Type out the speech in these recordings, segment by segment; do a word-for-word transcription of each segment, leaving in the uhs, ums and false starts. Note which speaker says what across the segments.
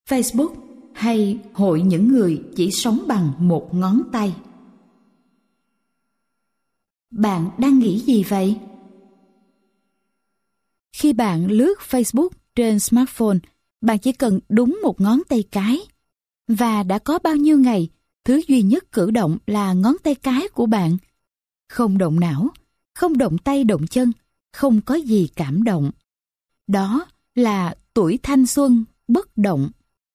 Speaker 1: Facebook hay hội những người chỉ sống bằng một ngón tay? Bạn đang nghĩ gì vậy? Khi bạn lướt Facebook trên smartphone, bạn chỉ cần đúng một ngón tay cái. Và đã có bao nhiêu ngày, thứ duy nhất cử động là ngón tay cái của bạn. Không động não, không động tay động chân, không có gì cảm động. Đó là tuổi thanh xuân bất động.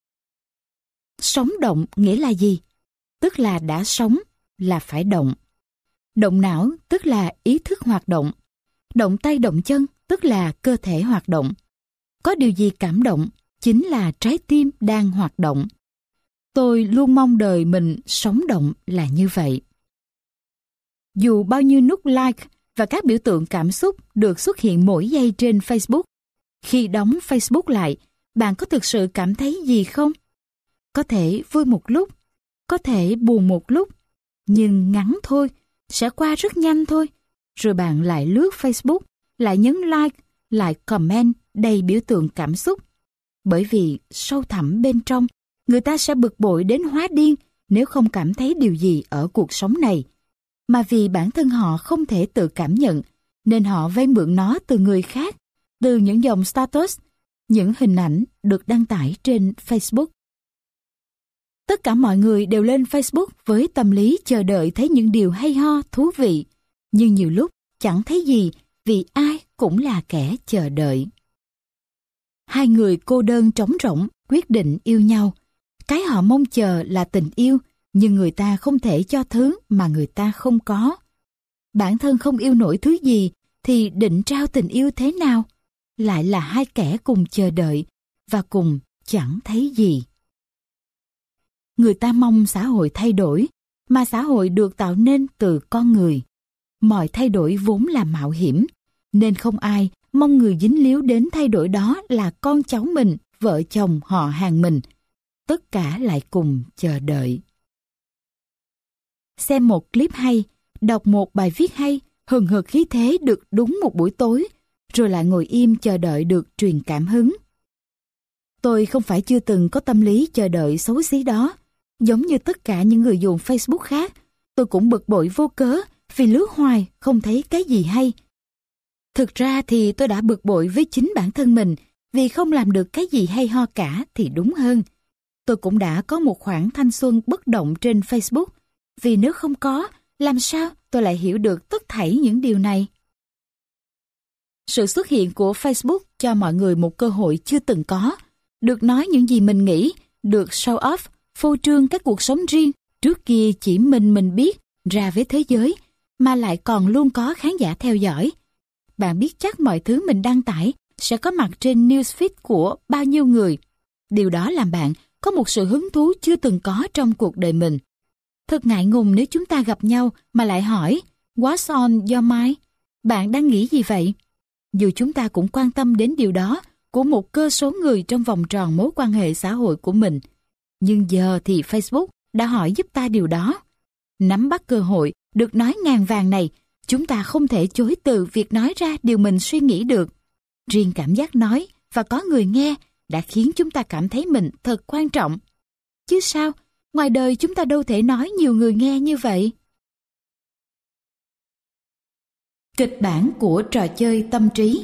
Speaker 1: Sống động nghĩa là gì? Tức là đã sống, là phải động. Động não tức là ý thức hoạt động. Động tay động chân tức là cơ thể hoạt động. Có điều gì cảm động chính là trái tim đang hoạt động. Tôi luôn mong đời mình sống động là như vậy. Dù bao nhiêu nút like và các biểu tượng cảm xúc được xuất hiện mỗi giây trên Facebook, khi đóng Facebook lại, bạn có thực sự cảm thấy gì không? Có thể vui một lúc, có thể buồn một lúc, nhưng ngắn thôi, sẽ qua rất nhanh thôi. Rồi bạn lại lướt Facebook, lại nhấn like, lại comment đầy biểu tượng cảm xúc. Bởi vì sâu thẳm bên trong, người ta sẽ bực bội đến hóa điên nếu không cảm thấy điều gì ở cuộc sống này. Mà vì bản thân họ không thể tự cảm nhận, nên họ vay mượn nó từ người khác, từ những dòng status, những hình ảnh được đăng tải trên Facebook. Tất cả mọi người đều lên Facebook với tâm lý chờ đợi thấy những điều hay ho, thú vị. Nhưng nhiều lúc chẳng thấy gì vì ai cũng là kẻ chờ đợi. Hai người cô đơn trống rỗng quyết định yêu nhau. Cái họ mong chờ là tình yêu, nhưng người ta không thể cho thứ mà người ta không có. Bản thân không yêu nổi thứ gì thì định trao tình yêu thế nào? Lại là hai kẻ cùng chờ đợi và cùng chẳng thấy gì. Người ta mong xã hội thay đổi, mà xã hội được tạo nên từ con người. Mọi thay đổi vốn là mạo hiểm, nên không ai mong người dính líu đến thay đổi đó là con cháu mình, vợ chồng, họ hàng mình. Tất cả lại cùng chờ đợi. Xem một clip hay, đọc một bài viết hay, hừng hực khí thế được đúng một buổi tối, rồi lại ngồi im chờ đợi được truyền cảm hứng. Tôi không phải chưa từng có tâm lý chờ đợi xấu xí đó. Giống như tất cả những người dùng Facebook khác, tôi cũng bực bội vô cớ vì lướt hoài không thấy cái gì hay. Thực ra thì tôi đã bực bội với chính bản thân mình vì không làm được cái gì hay ho cả thì đúng hơn. Tôi cũng đã có một khoảng thanh xuân bất động trên Facebook, vì nếu không có, làm sao tôi lại hiểu được tất thảy những điều này? Sự xuất hiện của Facebook cho mọi người một cơ hội chưa từng có, được nói những gì mình nghĩ, được show off, phô trương các cuộc sống riêng, trước kia chỉ mình mình biết, ra với thế giới, mà lại còn luôn có khán giả theo dõi. Bạn biết chắc mọi thứ mình đăng tải sẽ có mặt trên newsfeed của bao nhiêu người. Điều đó làm bạn có một sự hứng thú chưa từng có trong cuộc đời mình. Thật ngại ngùng nếu chúng ta gặp nhau mà lại hỏi, What's on your mind? Bạn đang nghĩ gì vậy? Dù chúng ta cũng quan tâm đến điều đó của một cơ số người trong vòng tròn mối quan hệ xã hội của mình. Nhưng giờ thì Facebook đã hỏi giúp ta điều đó. Nắm bắt cơ hội được nói ngàn vàng này, chúng ta không thể chối từ việc nói ra điều mình suy nghĩ được. Riêng cảm giác nói và có người nghe đã khiến chúng ta cảm thấy mình thật quan trọng. Chứ sao, ngoài đời chúng ta đâu thể nói nhiều người nghe như vậy. Kịch bản của trò chơi tâm trí.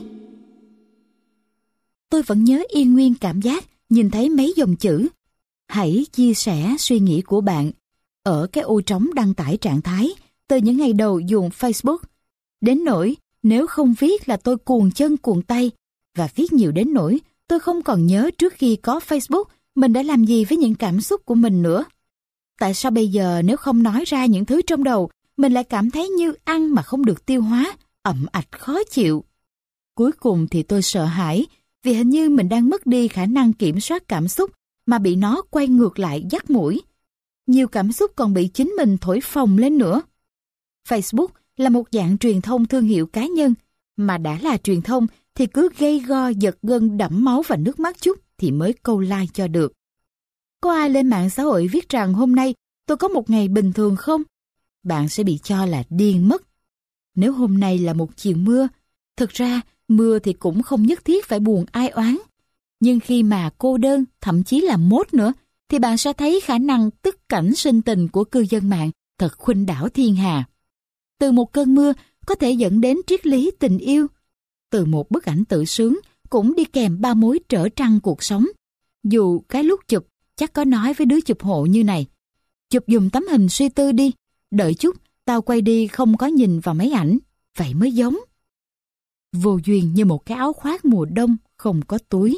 Speaker 1: Tôi vẫn nhớ yên nguyên cảm giác nhìn thấy mấy dòng chữ hãy chia sẻ suy nghĩ của bạn ở cái ô trống đăng tải trạng thái từ những ngày đầu dùng Facebook. Đến nỗi nếu không viết là tôi cuồng chân cuồng tay, và viết nhiều đến nỗi tôi không còn nhớ trước khi có Facebook mình đã làm gì với những cảm xúc của mình nữa. Tại sao bây giờ nếu không nói ra những thứ trong đầu, mình lại cảm thấy như ăn mà không được tiêu hóa, ậm ạch khó chịu. Cuối cùng thì tôi sợ hãi, vì hình như mình đang mất đi khả năng kiểm soát cảm xúc mà bị nó quay ngược lại dắt mũi. Nhiều cảm xúc còn bị chính mình thổi phồng lên nữa. Facebook là một dạng truyền thông thương hiệu cá nhân, mà đã là truyền thông thì cứ gây go giật gân đẫm máu và nước mắt chút thì mới câu like cho được. Có ai lên mạng xã hội viết rằng hôm nay tôi có một ngày bình thường không? Bạn sẽ bị cho là điên mất. Nếu hôm nay là một chiều mưa, thực ra mưa thì cũng không nhất thiết phải buồn ai oán. Nhưng khi mà cô đơn, thậm chí là mốt nữa, thì bạn sẽ thấy khả năng tức cảnh sinh tình của cư dân mạng thật khuynh đảo thiên hà. Từ một cơn mưa có thể dẫn đến triết lý tình yêu. Từ một bức ảnh tự sướng cũng đi kèm ba mối trở trăng cuộc sống. Dù cái lúc chụp chắc có nói với đứa chụp hộ như này: chụp dùng tấm hình suy tư đi, đợi chút tao quay đi không có nhìn vào máy ảnh, vậy mới giống. Vô duyên như một cái áo khoác mùa đông không có túi.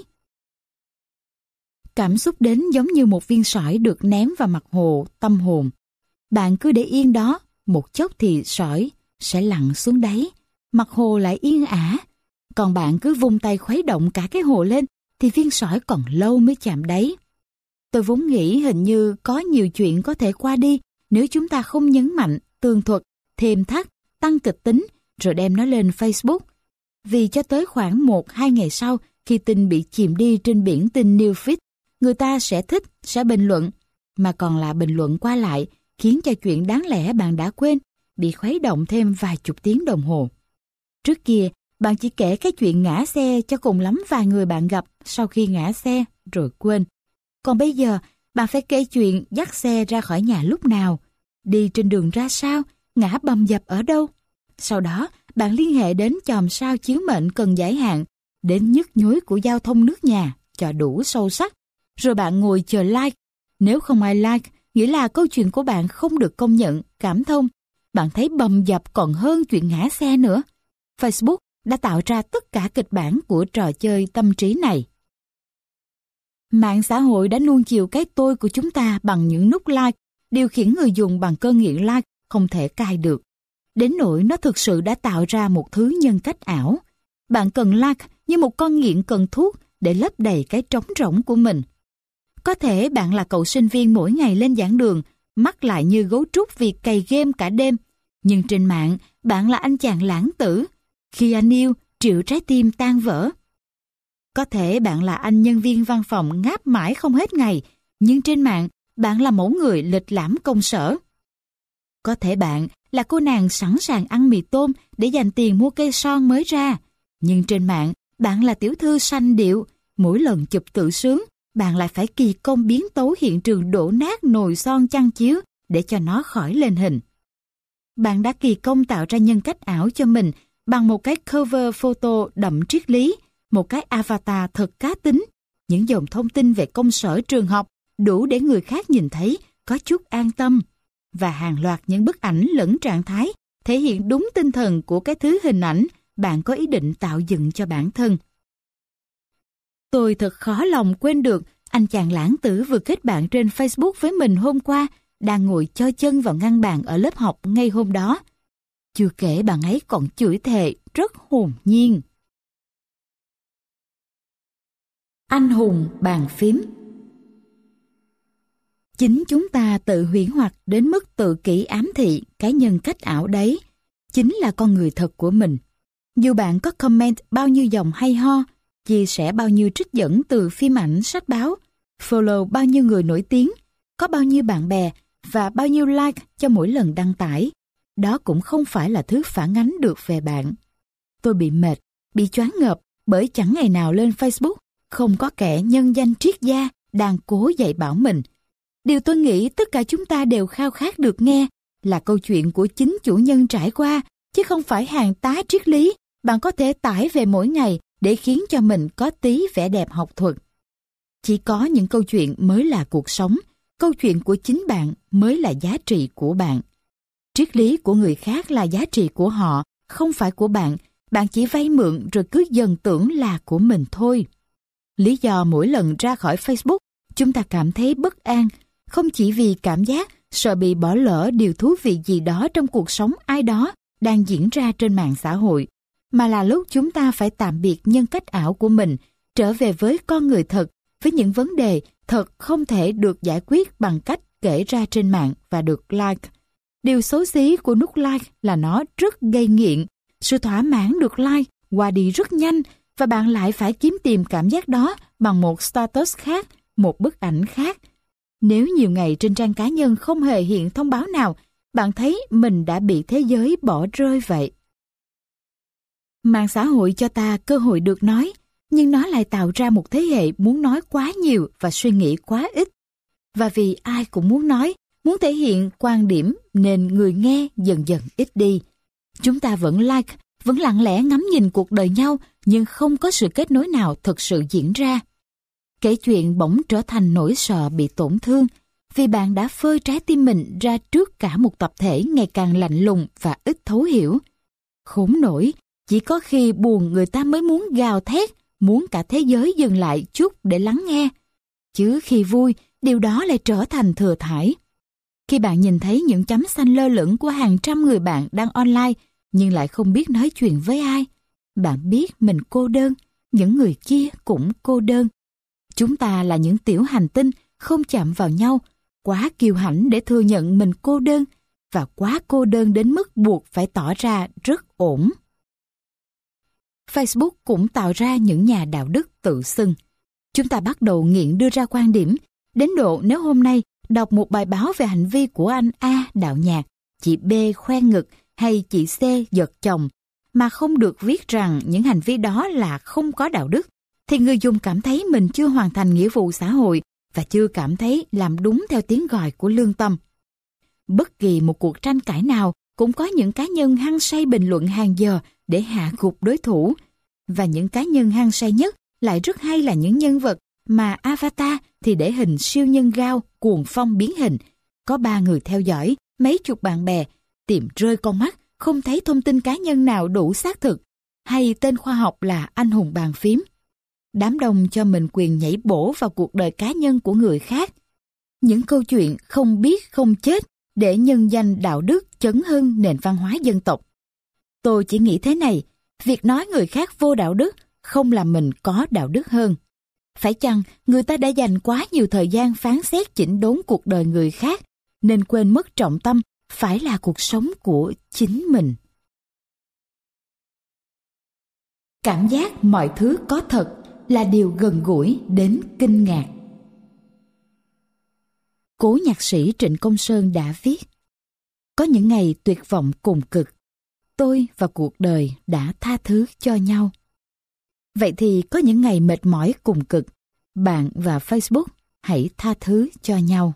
Speaker 1: Cảm xúc đến giống như một viên sỏi được ném vào mặt hồ tâm hồn. Bạn cứ để yên đó, một chốc thì sỏi sẽ lặn xuống đáy, mặt hồ lại yên ả. Còn bạn cứ vung tay khuấy động cả cái hồ lên thì viên sỏi còn lâu mới chạm đáy. Tôi vốn nghĩ hình như có nhiều chuyện có thể qua đi nếu chúng ta không nhấn mạnh, tường thuật, thêm thắt, tăng kịch tính rồi đem nó lên Facebook. Vì cho tới khoảng một hai ngày sau, khi tin bị chìm đi trên biển tin Newsfeed, người ta sẽ thích, sẽ bình luận, mà còn là bình luận qua lại, khiến cho chuyện đáng lẽ bạn đã quên bị khuấy động thêm vài chục tiếng đồng hồ. Trước kia, bạn chỉ kể cái chuyện ngã xe cho cùng lắm vài người bạn gặp sau khi ngã xe rồi quên. Còn bây giờ, bạn phải kể chuyện dắt xe ra khỏi nhà lúc nào, đi trên đường ra sao, ngã bầm dập ở đâu. Sau đó, bạn liên hệ đến chòm sao chiếu mệnh cần giải hạn, đến nhức nhối của giao thông nước nhà, cho đủ sâu sắc. Rồi bạn ngồi chờ like. Nếu không ai like, nghĩa là câu chuyện của bạn không được công nhận, cảm thông. Bạn thấy bầm dập còn hơn chuyện ngã xe nữa. Facebook đã tạo ra tất cả kịch bản của trò chơi tâm trí này. Mạng xã hội đã nuông chiều cái tôi của chúng ta bằng những nút like, điều khiển người dùng bằng cơn nghiện like không thể cai được. Đến nỗi nó thực sự đã tạo ra một thứ nhân cách ảo. Bạn cần like như một con nghiện cần thuốc để lấp đầy cái trống rỗng của mình. Có thể bạn là cậu sinh viên mỗi ngày lên giảng đường, mắt lại như gấu trúc vì cày game cả đêm. Nhưng trên mạng, bạn là anh chàng lãng tử. Khi anh yêu, triệu trái tim tan vỡ. Có thể bạn là anh nhân viên văn phòng ngáp mãi không hết ngày, nhưng trên mạng, bạn là mẫu người lịch lãm công sở. Có thể bạn là cô nàng sẵn sàng ăn mì tôm để dành tiền mua cây son mới ra, nhưng trên mạng, bạn là tiểu thư sanh điệu. Mỗi lần chụp tự sướng, bạn lại phải kỳ công biến tấu hiện trường đổ nát nồi son chăn chiếu để cho nó khỏi lên hình. Bạn đã kỳ công tạo ra nhân cách ảo cho mình bằng một cái cover photo đậm triết lý, một cái avatar thật cá tính, những dòng thông tin về công sở trường học đủ để người khác nhìn thấy có chút an tâm, và hàng loạt những bức ảnh lẫn trạng thái thể hiện đúng tinh thần của cái thứ hình ảnh bạn có ý định tạo dựng cho bản thân. Tôi thật khó lòng quên được anh chàng lãng tử vừa kết bạn trên Facebook với mình hôm qua, đang ngồi cho chân vào ngăn bàn ở lớp học ngay hôm đó. Chưa kể bạn ấy còn chửi thề rất hồn nhiên. Anh hùng bàn phím. Chính chúng ta tự huyễn hoặc đến mức tự kỷ ám thị cái nhân cách ảo đấy, chính là con người thật của mình. Dù bạn có comment bao nhiêu dòng hay ho, chia sẻ bao nhiêu trích dẫn từ phim ảnh, sách báo, follow bao nhiêu người nổi tiếng, có bao nhiêu bạn bè và bao nhiêu like cho mỗi lần đăng tải, đó cũng không phải là thứ phản ánh được về bạn. Tôi bị mệt, bị choáng ngợp bởi chẳng ngày nào lên Facebook không có kẻ nhân danh triết gia đang cố dạy bảo mình. Điều tôi nghĩ tất cả chúng ta đều khao khát được nghe là câu chuyện của chính chủ nhân trải qua, chứ không phải hàng tá triết lý bạn có thể tải về mỗi ngày để khiến cho mình có tí vẻ đẹp học thuật. Chỉ có những câu chuyện mới là cuộc sống, câu chuyện của chính bạn mới là giá trị của bạn. Triết lý của người khác là giá trị của họ, không phải của bạn. Bạn chỉ vay mượn rồi cứ dần tưởng là của mình thôi. Lý do mỗi lần ra khỏi Facebook, chúng ta cảm thấy bất an, không chỉ vì cảm giác sợ bị bỏ lỡ điều thú vị gì đó trong cuộc sống ai đó đang diễn ra trên mạng xã hội, mà là lúc chúng ta phải tạm biệt nhân cách ảo của mình, trở về với con người thật, với những vấn đề thật không thể được giải quyết bằng cách kể ra trên mạng và được like. Điều xấu xí của nút like là nó rất gây nghiện. Sự thỏa mãn được like qua đi rất nhanh và bạn lại phải kiếm tìm cảm giác đó bằng một status khác, một bức ảnh khác. Nếu nhiều ngày trên trang cá nhân không hề hiện thông báo nào, bạn thấy mình đã bị thế giới bỏ rơi vậy. Mạng xã hội cho ta cơ hội được nói, nhưng nó lại tạo ra một thế hệ muốn nói quá nhiều và suy nghĩ quá ít. Và vì ai cũng muốn nói, muốn thể hiện quan điểm nên người nghe dần dần ít đi. Chúng ta vẫn like, vẫn lặng lẽ ngắm nhìn cuộc đời nhau, nhưng không có sự kết nối nào thực sự diễn ra. Kể chuyện bỗng trở thành nỗi sợ bị tổn thương, vì bạn đã phơi trái tim mình ra trước cả một tập thể ngày càng lạnh lùng và ít thấu hiểu. Khốn nổi, chỉ có khi buồn người ta mới muốn gào thét, muốn cả thế giới dừng lại chút để lắng nghe. Chứ khi vui, điều đó lại trở thành thừa thãi. Khi bạn nhìn thấy những chấm xanh lơ lửng của hàng trăm người bạn đang online, nhưng lại không biết nói chuyện với ai, bạn biết mình cô đơn, những người kia cũng cô đơn. Chúng ta là những tiểu hành tinh không chạm vào nhau, quá kiêu hãnh để thừa nhận mình cô đơn, và quá cô đơn đến mức buộc phải tỏ ra rất ổn. Facebook cũng tạo ra những nhà đạo đức tự xưng. Chúng ta bắt đầu nghiện đưa ra quan điểm, đến độ nếu hôm nay đọc một bài báo về hành vi của anh A đạo nhạc, chị B khoe ngực hay chị C giật chồng, mà không được viết rằng những hành vi đó là không có đạo đức, thì người dùng cảm thấy mình chưa hoàn thành nghĩa vụ xã hội và chưa cảm thấy làm đúng theo tiếng gọi của lương tâm. Bất kỳ một cuộc tranh cãi nào cũng có những cá nhân hăng say bình luận hàng giờ để hạ gục đối thủ. Và những cá nhân hăng say nhất lại rất hay là những nhân vật mà avatar thì để hình siêu nhân gao, cuồng phong biến hình. Có ba người theo dõi, mấy chục bạn bè, tìm rơi con mắt, không thấy thông tin cá nhân nào đủ xác thực, hay tên khoa học là anh hùng bàn phím. Đám đông cho mình quyền nhảy bổ vào cuộc đời cá nhân của người khác. Những câu chuyện không biết không chết để nhân danh đạo đức chấn hưng nền văn hóa dân tộc. Tôi chỉ nghĩ thế này, việc nói người khác vô đạo đức không làm mình có đạo đức hơn. Phải chăng người ta đã dành quá nhiều thời gian phán xét chỉnh đốn cuộc đời người khác, nên quên mất trọng tâm phải là cuộc sống của chính mình. Cảm giác mọi thứ có thật là điều gần gũi đến kinh ngạc. Cố nhạc sĩ Trịnh Công Sơn đã viết: có những ngày tuyệt vọng cùng cực, tôi và cuộc đời đã tha thứ cho nhau. Vậy thì có những ngày mệt mỏi cùng cực, bạn và Facebook hãy tha thứ cho nhau.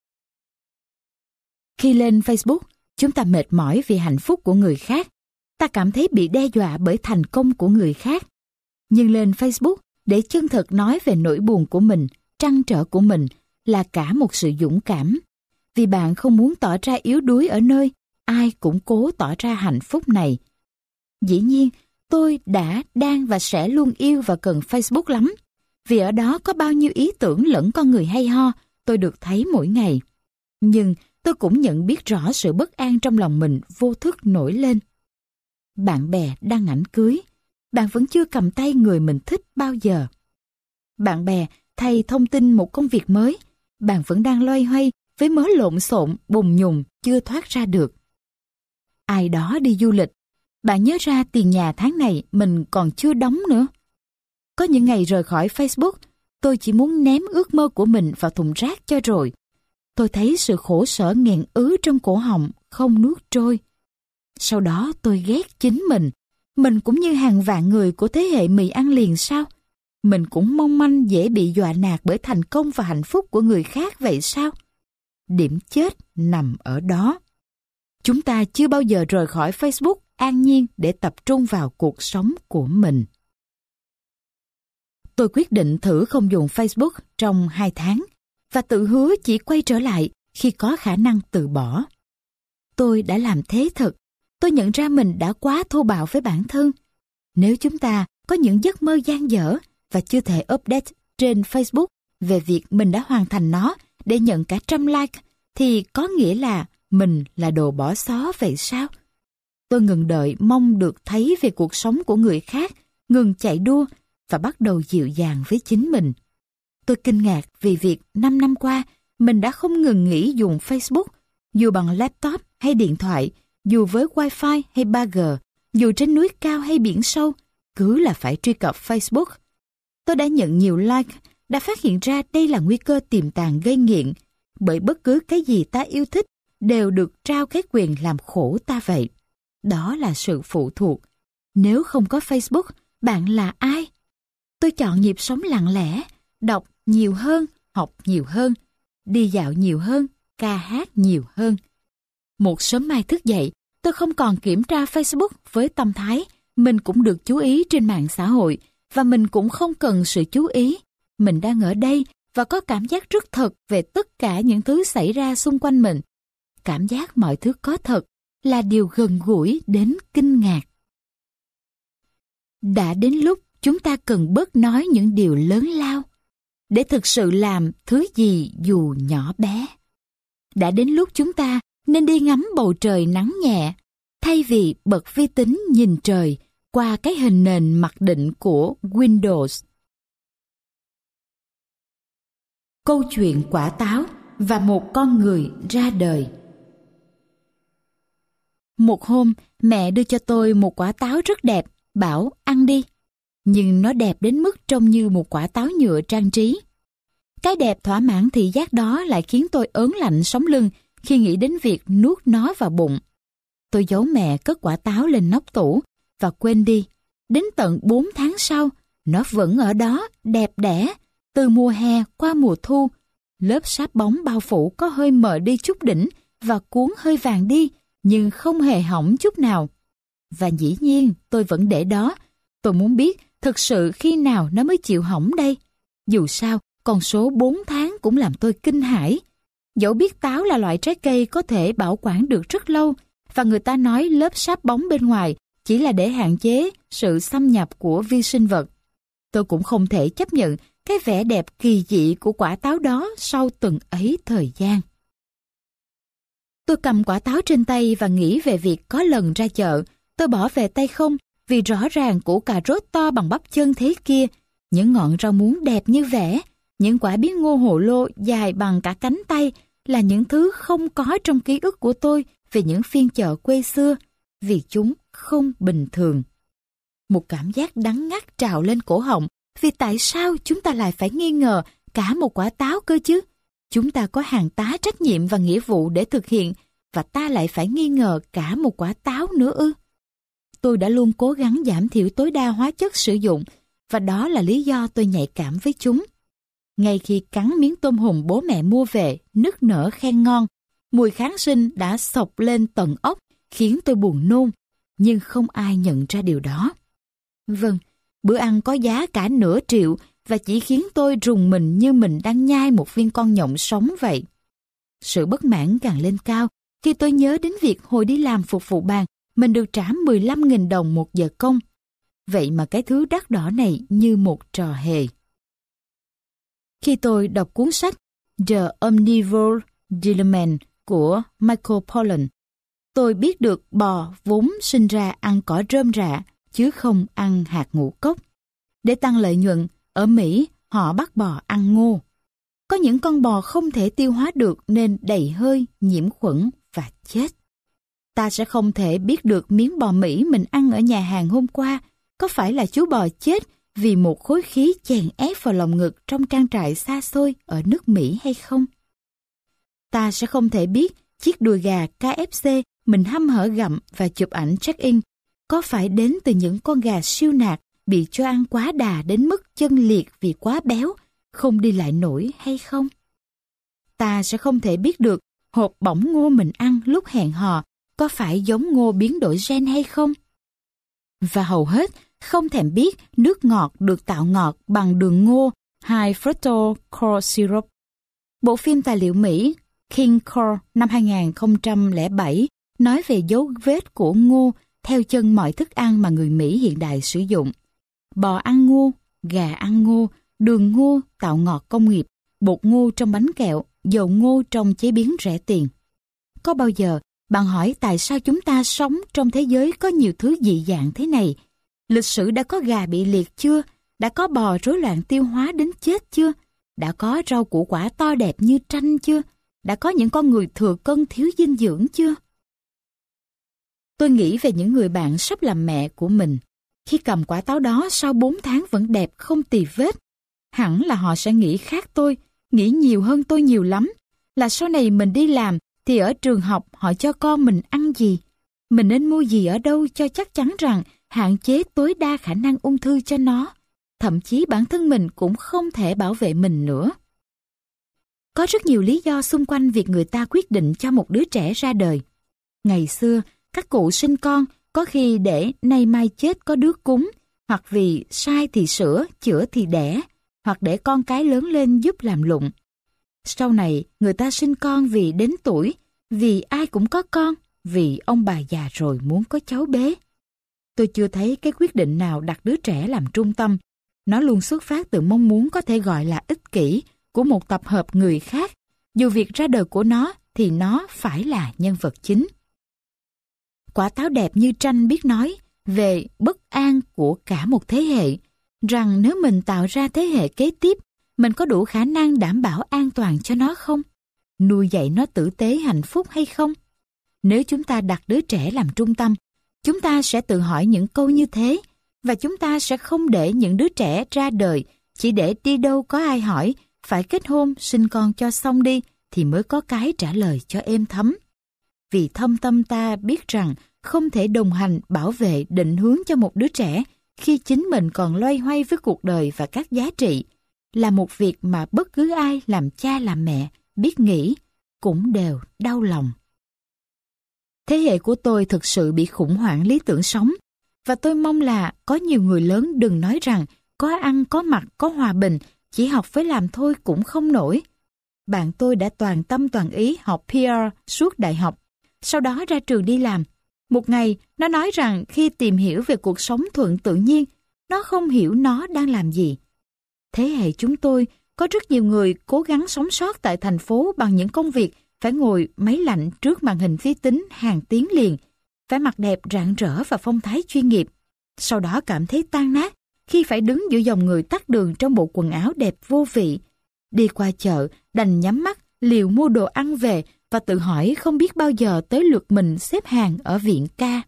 Speaker 1: Khi lên Facebook, chúng ta mệt mỏi vì hạnh phúc của người khác, ta cảm thấy bị đe dọa bởi thành công của người khác. Nhưng lên Facebook để chân thật nói về nỗi buồn của mình, trăn trở của mình là cả một sự dũng cảm. Vì bạn không muốn tỏ ra yếu đuối ở nơi ai cũng cố tỏ ra hạnh phúc này. Dĩ nhiên, tôi đã, đang và sẽ luôn yêu và cần Facebook lắm. Vì ở đó có bao nhiêu ý tưởng lẫn con người hay ho tôi được thấy mỗi ngày. Nhưng tôi cũng nhận biết rõ sự bất an trong lòng mình vô thức nổi lên. Bạn bè đăng ảnh cưới, bạn vẫn chưa cầm tay người mình thích bao giờ. Bạn bè thay thông tin một công việc mới, bạn vẫn đang loay hoay với mớ lộn xộn bùng nhùng chưa thoát ra được. Ai đó đi du lịch, bạn nhớ ra tiền nhà tháng này mình còn chưa đóng nữa. Có những ngày rời khỏi Facebook, tôi chỉ muốn ném ước mơ của mình vào thùng rác cho rồi. Tôi thấy sự khổ sở nghẹn ứ trong cổ họng không nuốt trôi. Sau đó tôi ghét chính mình. Mình cũng như hàng vạn người của thế hệ mì ăn liền sao? Mình cũng mong manh dễ bị dọa nạt bởi thành công và hạnh phúc của người khác vậy sao? Điểm chết nằm ở đó. Chúng ta chưa bao giờ rời khỏi Facebook an nhiên để tập trung vào cuộc sống của mình. Tôi quyết định thử không dùng Facebook trong hai tháng và tự hứa chỉ quay trở lại khi có khả năng từ bỏ. Tôi đã làm thế thật. Tôi nhận ra mình đã quá thô bạo với bản thân. Nếu chúng ta có những giấc mơ dang dở và chưa thể update trên Facebook về việc mình đã hoàn thành nó để nhận cả trăm like, thì có nghĩa là mình là đồ bỏ xó vậy sao? Tôi ngừng đợi mong được thấy về cuộc sống của người khác, ngừng chạy đua và bắt đầu dịu dàng với chính mình. Tôi kinh ngạc vì việc năm năm qua mình đã không ngừng nghỉ dùng Facebook, dù bằng laptop hay điện thoại, dù với Wi-Fi hay ba G, dù trên núi cao hay biển sâu, cứ là phải truy cập Facebook. Tôi đã nhận nhiều like, đã phát hiện ra đây là nguy cơ tiềm tàng gây nghiện, bởi bất cứ cái gì ta yêu thích đều được trao cái quyền làm khổ ta vậy. Đó là sự phụ thuộc. Nếu không có Facebook, bạn là ai? Tôi chọn nhịp sống lặng lẽ, đọc nhiều hơn, học nhiều hơn, đi dạo nhiều hơn, ca hát nhiều hơn. Một sớm mai thức dậy, tôi không còn kiểm tra Facebook với tâm thái mình cũng được chú ý trên mạng xã hội và mình cũng không cần sự chú ý. Mình đang ở đây và có cảm giác rất thật về tất cả những thứ xảy ra xung quanh mình. Cảm giác mọi thứ có thật là điều gần gũi đến kinh ngạc. Đã đến lúc chúng ta cần bớt nói những điều lớn lao để thực sự làm thứ gì dù nhỏ bé. Đã đến lúc chúng ta nên đi ngắm bầu trời nắng nhẹ thay vì bật vi tính nhìn trời qua cái hình nền mặc định của Windows. Câu chuyện quả táo và một con người ra đời. Một hôm, mẹ đưa cho tôi một quả táo rất đẹp, bảo ăn đi. Nhưng nó đẹp đến mức trông như một quả táo nhựa trang trí. Cái đẹp thỏa mãn thị giác đó lại khiến tôi ớn lạnh sống lưng khi nghĩ đến việc nuốt nó vào bụng. Tôi giấu mẹ cất quả táo lên nóc tủ và quên đi. Đến tận bốn tháng sau, nó vẫn ở đó, đẹp đẽ. Từ mùa hè qua mùa thu, lớp sáp bóng bao phủ có hơi mờ đi chút đỉnh và cuốn hơi vàng đi, nhưng không hề hỏng chút nào. Và dĩ nhiên tôi vẫn để đó. Tôi muốn biết thực sự khi nào nó mới chịu hỏng đây. Dù sao, con số bốn tháng cũng làm tôi kinh hãi. Dẫu biết táo là loại trái cây có thể bảo quản được rất lâu, và người ta nói lớp sáp bóng bên ngoài chỉ là để hạn chế sự xâm nhập của vi sinh vật. Tôi cũng không thể chấp nhận cái vẻ đẹp kỳ dị của quả táo đó sau từng ấy thời gian. Tôi cầm quả táo trên tay và nghĩ về việc có lần ra chợ, tôi bỏ về tay không vì rõ ràng củ cà rốt to bằng bắp chân thế kia, những ngọn rau muống đẹp như vẽ, những quả bí ngô hồ lô dài bằng cả cánh tay là những thứ không có trong ký ức của tôi về những phiên chợ quê xưa, vì chúng không bình thường. Một cảm giác đắng ngắt trào lên cổ họng, vì tại sao chúng ta lại phải nghi ngờ cả một quả táo cơ chứ? Chúng ta có hàng tá trách nhiệm và nghĩa vụ để thực hiện, và ta lại phải nghi ngờ cả một quả táo nữa ư? Tôi đã luôn cố gắng giảm thiểu tối đa hóa chất sử dụng, và đó là lý do tôi nhạy cảm với chúng. Ngay khi cắn miếng tôm hùm bố mẹ mua về, nức nở khen ngon, mùi kháng sinh đã xộc lên tận óc, khiến tôi buồn nôn, nhưng không ai nhận ra điều đó. Vâng, bữa ăn có giá cả nửa triệu và chỉ khiến tôi rùng mình như mình đang nhai một viên con nhộng sống vậy. Sự bất mãn càng lên cao khi tôi nhớ đến việc hồi đi làm phục vụ bàn, mình được trả mười lăm nghìn đồng một giờ công. Vậy mà cái thứ đắt đỏ này như một trò hề. Khi tôi đọc cuốn sách The Omnivore Dilemma của Michael Pollan, tôi biết được bò vốn sinh ra ăn cỏ rơm rạ, chứ không ăn hạt ngũ cốc. Để tăng lợi nhuận, ở Mỹ họ bắt bò ăn ngô. Có những con bò không thể tiêu hóa được nên đầy hơi, nhiễm khuẩn và chết. Ta sẽ không thể biết được miếng bò Mỹ mình ăn ở nhà hàng hôm qua có phải là chú bò chết vì một khối khí chèn ép vào lòng ngực trong trang trại xa xôi ở nước Mỹ hay không. Ta sẽ không thể biết chiếc đùi gà ca ép xê mình hăm hở gặm và chụp ảnh check-in có phải đến từ những con gà siêu nạc bị cho ăn quá đà đến mức chân liệt vì quá béo, không đi lại nổi hay không. Ta sẽ không thể biết được hộp bỏng ngô mình ăn lúc hẹn hò có phải giống ngô biến đổi gen hay không. Và hầu hết không thèm biết nước ngọt được tạo ngọt bằng đường ngô high fructose corn syrup. Bộ phim tài liệu Mỹ King Corn năm hai không không bảy nói về dấu vết của ngô theo chân mọi thức ăn mà người Mỹ hiện đại sử dụng. Bò ăn ngô, gà ăn ngô, đường ngô tạo ngọt công nghiệp, bột ngô trong bánh kẹo, dầu ngô trong chế biến rẻ tiền. Có bao giờ bạn hỏi tại sao chúng ta sống trong thế giới có nhiều thứ dị dạng thế này? Lịch sử đã có gà bị liệt chưa? Đã có bò rối loạn tiêu hóa đến chết chưa? Đã có rau củ quả to đẹp như tranh chưa? Đã có những con người thừa cân thiếu dinh dưỡng chưa? Tôi nghĩ về những người bạn sắp làm mẹ của mình. Khi cầm quả táo đó sau bốn tháng vẫn đẹp không tì vết. Hẳn là họ sẽ nghĩ khác tôi, nghĩ nhiều hơn tôi nhiều lắm. Là sau này mình đi làm thì ở trường học họ cho con mình ăn gì? Mình nên mua gì ở đâu cho chắc chắn rằng hạn chế tối đa khả năng ung thư cho nó? thậm chí bản thân mình cũng không thể bảo vệ mình nữa. Có rất nhiều lý do xung quanh việc người ta quyết định cho một đứa trẻ ra đời. Ngày xưa, các cụ sinh con có khi để nay mai chết có đứa cúng, hoặc vì sai thì sửa, chữa thì đẻ, hoặc để con cái lớn lên giúp làm lụng. Sau này, người ta sinh con vì đến tuổi, vì ai cũng có con, vì ông bà già rồi muốn có cháu bế. Tôi chưa thấy cái quyết định nào đặt đứa trẻ làm trung tâm. Nó luôn xuất phát từ mong muốn có thể gọi là ích kỷ của một tập hợp người khác. Dù việc ra đời của nó thì nó phải là nhân vật chính. Quả táo đẹp như tranh biết nói về bất an của cả một thế hệ, rằng nếu mình tạo ra thế hệ kế tiếp, mình có đủ khả năng đảm bảo an toàn cho nó không? Nuôi dạy nó tử tế hạnh phúc hay không? Nếu chúng ta đặt đứa trẻ làm trung tâm, chúng ta sẽ tự hỏi những câu như thế, và chúng ta sẽ không để những đứa trẻ ra đời chỉ để đi đâu có ai hỏi phải kết hôn, sinh con cho xong đi thì mới có cái trả lời cho êm thấm. Vì thâm tâm ta biết rằng không thể đồng hành, bảo vệ, định hướng cho một đứa trẻ khi chính mình còn loay hoay với cuộc đời và các giá trị, là một việc mà bất cứ ai làm cha làm mẹ biết nghĩ cũng đều đau lòng. Thế hệ của tôi thực sự bị khủng hoảng lý tưởng sống, và tôi mong là có nhiều người lớn đừng nói rằng có ăn, có mặc, có hòa bình, chỉ học với làm thôi cũng không nổi. Bạn tôi đã toàn tâm toàn ý học pê e suốt đại học, sau đó ra trường đi làm. Một ngày, nó nói rằng khi tìm hiểu về cuộc sống thuận tự nhiên, nó không hiểu nó đang làm gì. Thế hệ chúng tôi, có rất nhiều người cố gắng sống sót tại thành phố bằng những công việc phải ngồi máy lạnh trước màn hình vi tính hàng tiếng liền, phải mặc đẹp rạng rỡ và phong thái chuyên nghiệp. Sau đó cảm thấy tan nát khi phải đứng giữa dòng người tắc đường trong bộ quần áo đẹp vô vị. Đi qua chợ, đành nhắm mắt, liều mua đồ ăn về và tự hỏi không biết bao giờ tới lượt mình xếp hàng ở viện ca.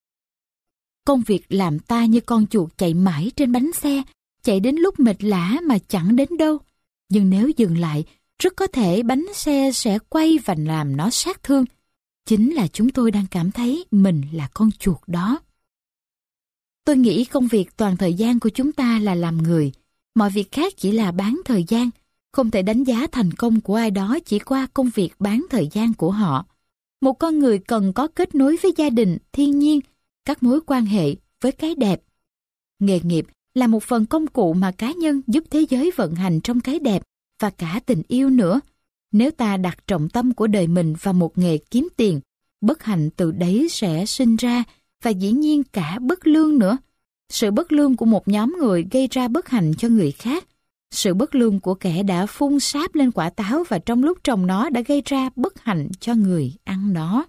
Speaker 1: Công việc làm ta như con chuột chạy mãi trên bánh xe, chạy đến lúc mệt lả mà chẳng đến đâu. Nhưng nếu dừng lại, rất có thể bánh xe sẽ quay và làm nó sát thương. Chính là chúng tôi đang cảm thấy mình là con chuột đó. Tôi nghĩ công việc toàn thời gian của chúng ta là làm người. Mọi việc khác chỉ là bán thời gian. Không thể đánh giá thành công của ai đó chỉ qua công việc bán thời gian của họ. Một con người cần có kết nối với gia đình, thiên nhiên, các mối quan hệ với cái đẹp. Nghề nghiệp là một phần công cụ mà cá nhân giúp thế giới vận hành trong cái đẹp và cả tình yêu nữa. Nếu ta đặt trọng tâm của đời mình vào một nghề kiếm tiền, bất hạnh từ đấy sẽ sinh ra, và dĩ nhiên cả bất lương nữa. Sự bất lương của một nhóm người gây ra bất hạnh cho người khác. Sự bất lương của kẻ đã phun sáp lên quả táo và trong lúc trồng nó đã gây ra bất hạnh cho người ăn nó.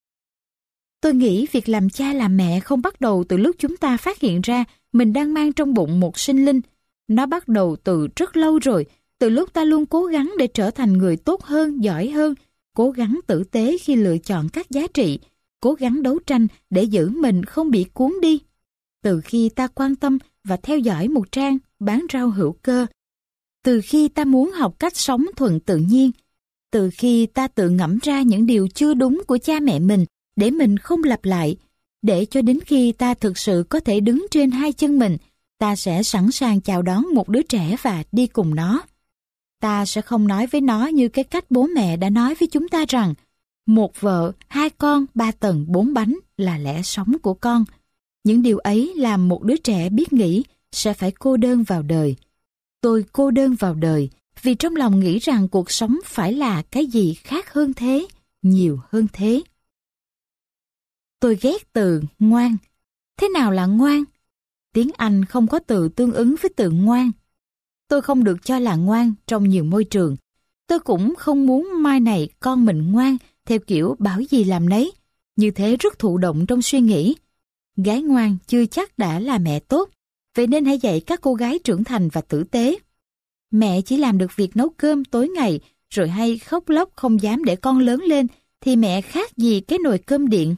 Speaker 1: Tôi nghĩ việc làm cha làm mẹ không bắt đầu từ lúc chúng ta phát hiện ra mình đang mang trong bụng một sinh linh. Nó bắt đầu từ rất lâu rồi, từ lúc ta luôn cố gắng để trở thành người tốt hơn, giỏi hơn, cố gắng tử tế khi lựa chọn các giá trị, cố gắng đấu tranh để giữ mình không bị cuốn đi. Từ khi ta quan tâm và theo dõi một trang bán rau hữu cơ, từ khi ta muốn học cách sống thuận tự nhiên, từ khi ta tự ngẫm ra những điều chưa đúng của cha mẹ mình để mình không lặp lại, để cho đến khi ta thực sự có thể đứng trên hai chân mình, ta sẽ sẵn sàng chào đón một đứa trẻ và đi cùng nó. Ta sẽ không nói với nó như cái cách bố mẹ đã nói với chúng ta rằng một vợ, hai con, ba tầng, bốn bánh là lẽ sống của con. Những điều ấy làm một đứa trẻ biết nghĩ sẽ phải cô đơn vào đời. Tôi cô đơn vào đời vì trong lòng nghĩ rằng cuộc sống phải là cái gì khác hơn thế, nhiều hơn thế. Tôi ghét từ ngoan. Thế nào là ngoan? Tiếng Anh không có từ tương ứng với từ ngoan. Tôi không được cho là ngoan trong nhiều môi trường. Tôi cũng không muốn mai này con mình ngoan theo kiểu bảo gì làm nấy. Như thế rất thụ động trong suy nghĩ. Gái ngoan chưa chắc đã là mẹ tốt. Vậy nên hãy dạy các cô gái trưởng thành và tử tế. Mẹ chỉ làm được việc nấu cơm tối ngày rồi hay khóc lóc không dám để con lớn lên thì mẹ khác gì cái nồi cơm điện.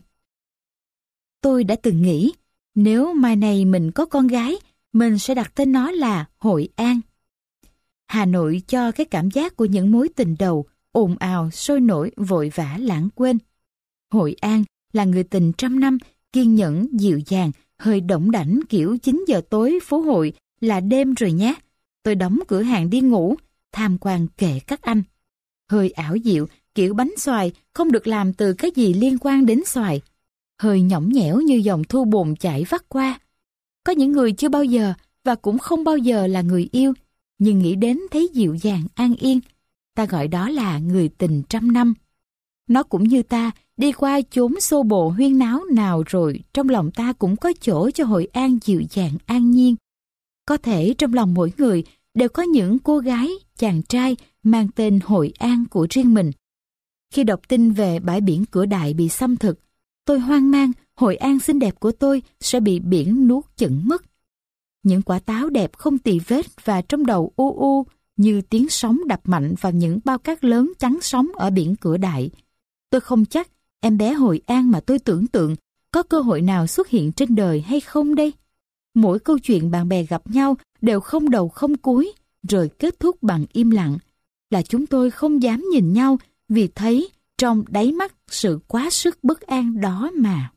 Speaker 1: Tôi đã từng nghĩ nếu mai này mình có con gái, mình sẽ đặt tên nó là Hội An. Hà Nội cho cái cảm giác của những mối tình đầu ồn ào, sôi nổi, vội vã, lãng quên. Hội An là người tình trăm năm, kiên nhẫn, dịu dàng, hơi đỏng đảnh kiểu chín giờ tối phố hội là đêm rồi nhé. Tôi đóng cửa hàng đi ngủ, tham quan kệ các anh. Hơi ảo diệu, kiểu bánh xoài không được làm từ cái gì liên quan đến xoài. Hơi nhõng nhẽo như dòng thu bồn chảy vắt qua. Có những người chưa bao giờ và cũng không bao giờ là người yêu, nhưng nghĩ đến thấy dịu dàng an yên. Ta gọi đó là người tình trăm năm. Nó cũng như ta, đi qua chốn xô bồ huyên náo nào rồi, trong lòng ta cũng có chỗ cho Hội An dịu dàng an nhiên. Có thể trong lòng mỗi người đều có những cô gái, chàng trai mang tên Hội An của riêng mình. Khi đọc tin về bãi biển Cửa Đại bị xâm thực, tôi hoang mang Hội An xinh đẹp của tôi sẽ bị biển nuốt chửng mất. Những quả táo đẹp không tì vết và trong đầu u u như tiếng sóng đập mạnh vào những bao cát lớn chắn sóng ở biển Cửa Đại. Tôi không chắc em bé Hội An mà tôi tưởng tượng có cơ hội nào xuất hiện trên đời hay không đây. Mỗi câu chuyện bạn bè gặp nhau đều không đầu không cuối, rồi kết thúc bằng im lặng. Là chúng tôi không dám nhìn nhau vì thấy trong đáy mắt sự quá sức bất an đó mà.